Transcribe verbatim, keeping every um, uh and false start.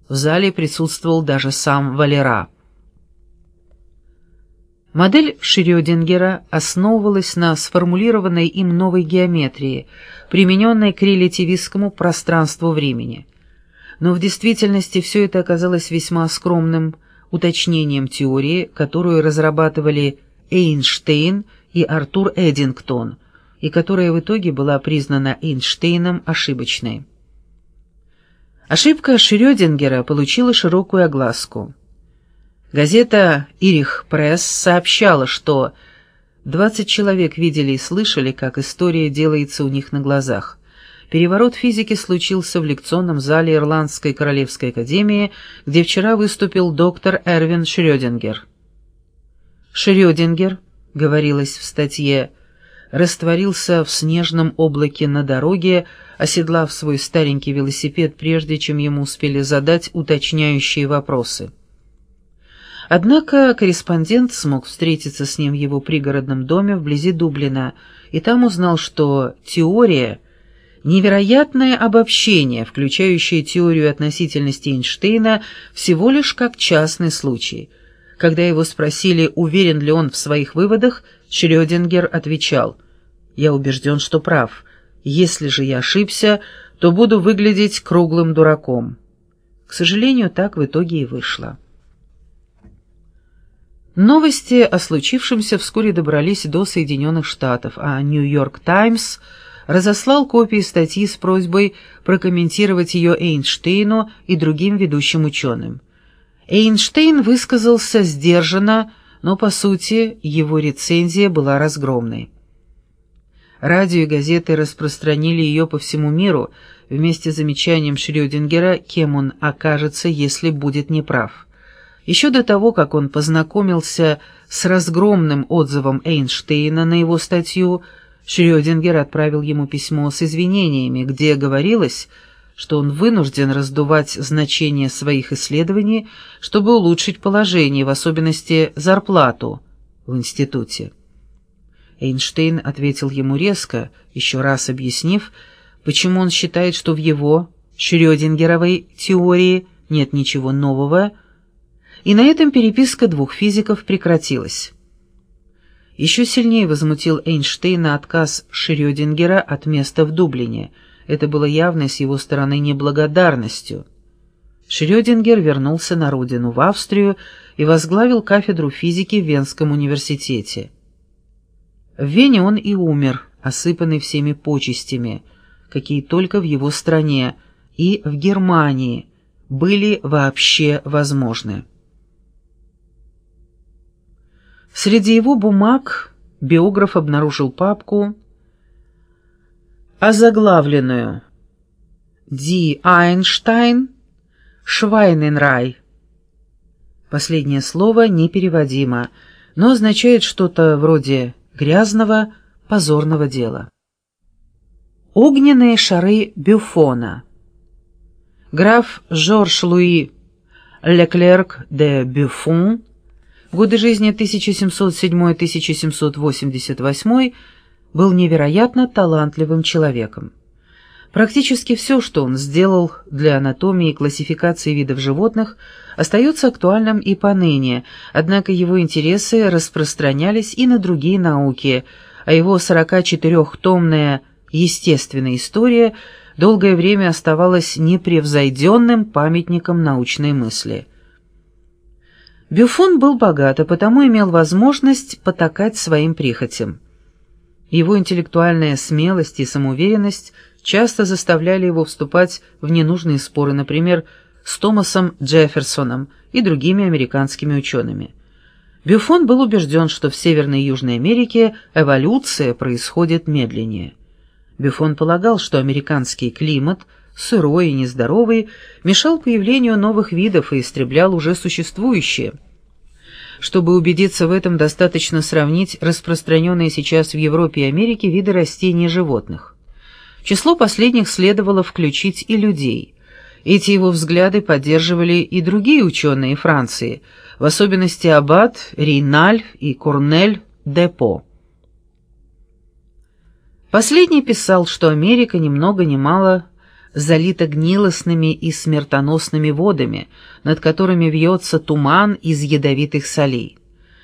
В зале присутствовал даже сам Валера. Модель Шрёдингера основывалась на сформулированной им новой геометрии, примененной к релятивистскому пространству-времени. Но в действительности все это оказалось весьма скромным уточнением теории, которую разрабатывали Эйнштейн и Артур Эддингтон, и которая в итоге была признана Эйнштейном ошибочной. Ошибка Шрёдингера получила широкую огласку. Газета «Ирих Пресс» сообщала, что двадцать человек видели и слышали, как история делается у них на глазах. Переворот физики случился в лекционном зале Ирландской Королевской Академии, где вчера выступил доктор Эрвин Шрёдингер. Шрёдингер, говорилось в статье, растворился в снежном облаке на дороге, оседлав свой старенький велосипед, прежде чем ему успели задать уточняющие вопросы. Однако корреспондент смог встретиться с ним в его пригородном доме вблизи Дублина, и там узнал, что теория — невероятное обобщение, включающее теорию относительности Эйнштейна, всего лишь как частный случай. Когда его спросили, уверен ли он в своих выводах, Шрёдингер отвечал: «Я убежден, что прав. Если же я ошибся, то буду выглядеть круглым дураком». К сожалению, так в итоге и вышло. Новости о случившемся вскоре добрались до Соединенных Штатов, а «Нью-Йорк Таймс» разослал копии статьи с просьбой прокомментировать ее Эйнштейну и другим ведущим ученым. Эйнштейн высказался сдержанно, но, по сути, его рецензия была разгромной. Радио и газеты распространили ее по всему миру вместе с замечанием Шрёдингера, кем он окажется, если будет неправ. Еще до того, как он познакомился с разгромным отзывом Эйнштейна на его статью, Шрёдингер отправил ему письмо с извинениями, где говорилось, что он вынужден раздувать значение своих исследований, чтобы улучшить положение, в особенности зарплату в институте. Эйнштейн ответил ему резко, еще раз объяснив, почему он считает, что в его, Шрёдингеровой, теории нет ничего нового, и на этом переписка двух физиков прекратилась. Еще сильнее возмутил Эйнштейна отказ Шрёдингера от места в Дублине. Это было явно с его стороны неблагодарностью. Шрёдингер вернулся на родину, в Австрию, и возглавил кафедру физики в Венском университете. В Вене он и умер, осыпанный всеми почестями, какие только в его стране и в Германии были вообще возможны. Среди его бумаг биограф обнаружил папку, озаглавленную «Ди Айнштайн Швайненрай». Последнее слово непереводимо, но означает что-то вроде грязного, позорного дела. Огненные шары Бюфона. Граф Жорж-Луи Леклерк де Бюфон, годы жизни тысяча семьсот седьмой — тысяча семьсот восемьдесят восьмой, был невероятно талантливым человеком. Практически все, что он сделал для анатомии и классификации видов животных, остается актуальным и поныне, однако его интересы распространялись и на другие науки, а его сорокачетырёхтомная «Естественная история» долгое время оставалась непревзойденным памятником научной мысли. Бюфон был богат, а потому имел возможность потакать своим прихотям. Его интеллектуальная смелость и самоуверенность часто заставляли его вступать в ненужные споры, например, с Томасом Джефферсоном и другими американскими учеными. Бюфон был убежден, что в Северной и Южной Америке эволюция происходит медленнее. Бюфон полагал, что американский климат, сырой и нездоровый, мешал появлению новых видов и истреблял уже существующие. Чтобы убедиться в этом, достаточно сравнить распространенные сейчас в Европе и Америке виды растений и животных. В число последних следовало включить и людей. Эти его взгляды поддерживали и другие ученые Франции, в особенности Аббат, Рейналь и Корнель де По. Последний писал, что Америка ни много ни мало залита гнилостными и смертоносными водами, над которыми вьется туман из ядовитых солей.